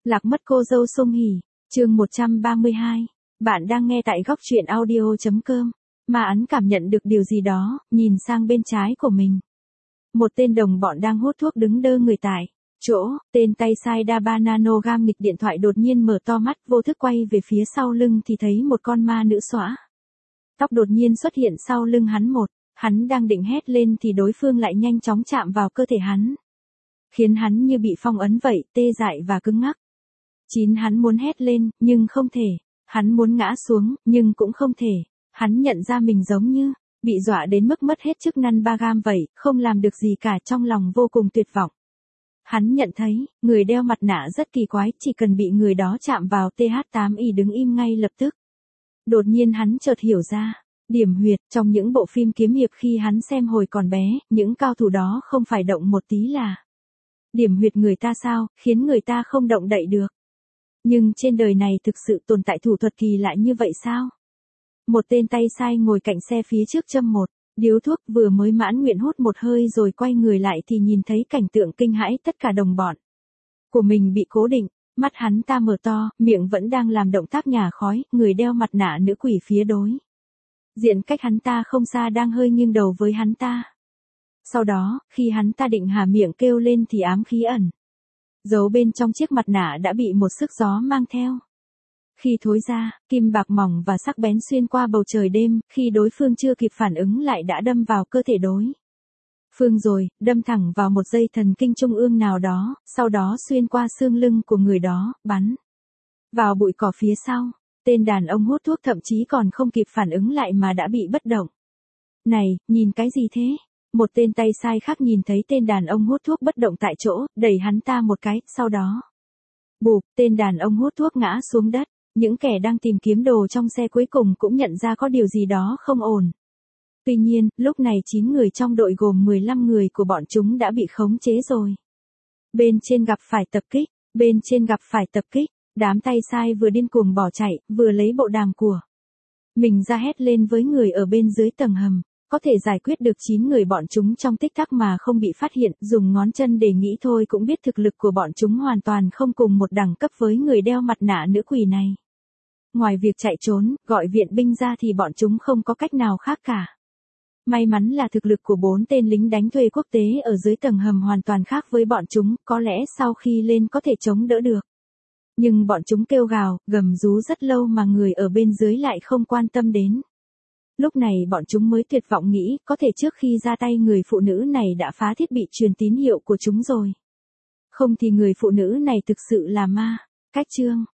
Lạc mất cô dâu Song Hỷ, chương 132. Bạn đang nghe tại góc truyện audio.com. Mà Án cảm nhận được điều gì đó, nhìn sang bên trái của mình. Một tên đồng bọn đang hút thuốc đứng đơ người tại chỗ, tên tay sai đa ba nano gam nghịch điện thoại đột nhiên mở to mắt, vô thức quay về phía sau lưng thì thấy một con ma nữ xõa tóc đột nhiên xuất hiện sau lưng hắn. Hắn đang định hét lên thì đối phương lại nhanh chóng chạm vào cơ thể hắn, khiến hắn như bị phong ấn vậy, tê dại và cứng ngắc. Hắn muốn hét lên, nhưng không thể. Hắn muốn ngã xuống, nhưng cũng không thể. Hắn nhận ra mình giống như bị dọa đến mức mất hết chức năng ba gam vậy, không làm được gì cả, trong lòng vô cùng tuyệt vọng. Hắn nhận thấy, người đeo mặt nạ rất kỳ quái, chỉ cần bị người đó chạm vào TH8Y đứng im ngay lập tức. Đột nhiên hắn chợt hiểu ra, điểm huyệt trong những bộ phim kiếm hiệp khi hắn xem hồi còn bé, những cao thủ đó không phải động một tí là điểm huyệt người ta sao, khiến người ta không động đậy được. Nhưng trên đời này thực sự tồn tại thủ thuật kỳ lạ như vậy sao? Một tên tay sai ngồi cạnh xe phía trước châm một điếu thuốc, vừa mới mãn nguyện hút một hơi rồi quay người lại thì nhìn thấy cảnh tượng kinh hãi, tất cả đồng bọn của mình bị cố định, mắt hắn ta mở to, miệng vẫn đang làm động tác nhả khói, người đeo mặt nạ nữ quỷ phía đối diện cách hắn ta không xa đang hơi nghiêng đầu với hắn ta. Sau đó, khi hắn ta định há miệng kêu lên thì ám khí ẩn giấu bên trong chiếc mặt nạ đã bị một sức gió mang theo. Khi thối ra, kim bạc mỏng và sắc bén xuyên qua bầu trời đêm, khi đối phương chưa kịp phản ứng lại đã đâm vào cơ thể đối phương rồi, đâm thẳng vào một dây thần kinh trung ương nào đó, sau đó xuyên qua xương lưng của người đó, bắn vào bụi cỏ phía sau. Tên đàn ông hút thuốc thậm chí còn không kịp phản ứng lại mà đã bị bất động. Này, nhìn cái gì thế? Một tên tay sai khác nhìn thấy tên đàn ông hút thuốc bất động tại chỗ, đẩy hắn ta một cái, sau đó bụp, tên đàn ông hút thuốc ngã xuống đất. Những kẻ đang tìm kiếm đồ trong xe cuối cùng cũng nhận ra có điều gì đó không ổn. Tuy nhiên, lúc này 9 người trong đội gồm 15 người của bọn chúng đã bị khống chế rồi. Bên trên gặp phải tập kích, đám tay sai vừa điên cuồng bỏ chạy, vừa lấy bộ đàm của mình ra hét lên với người ở bên dưới tầng hầm. Có thể giải quyết được 9 người bọn chúng trong tích tắc mà không bị phát hiện, dùng ngón chân để nghĩ thôi cũng biết thực lực của bọn chúng hoàn toàn không cùng một đẳng cấp với người đeo mặt nạ nữ quỷ này. Ngoài việc chạy trốn, gọi viện binh ra thì bọn chúng không có cách nào khác cả. May mắn là thực lực của 4 tên lính đánh thuê quốc tế ở dưới tầng hầm hoàn toàn khác với bọn chúng, có lẽ sau khi lên có thể chống đỡ được. Nhưng bọn chúng kêu gào, gầm rú rất lâu mà người ở bên dưới lại không quan tâm đến. Lúc này bọn chúng mới tuyệt vọng nghĩ, có thể trước khi ra tay người phụ nữ này đã phá thiết bị truyền tín hiệu của chúng rồi. Không thì người phụ nữ này thực sự là ma. Cách chương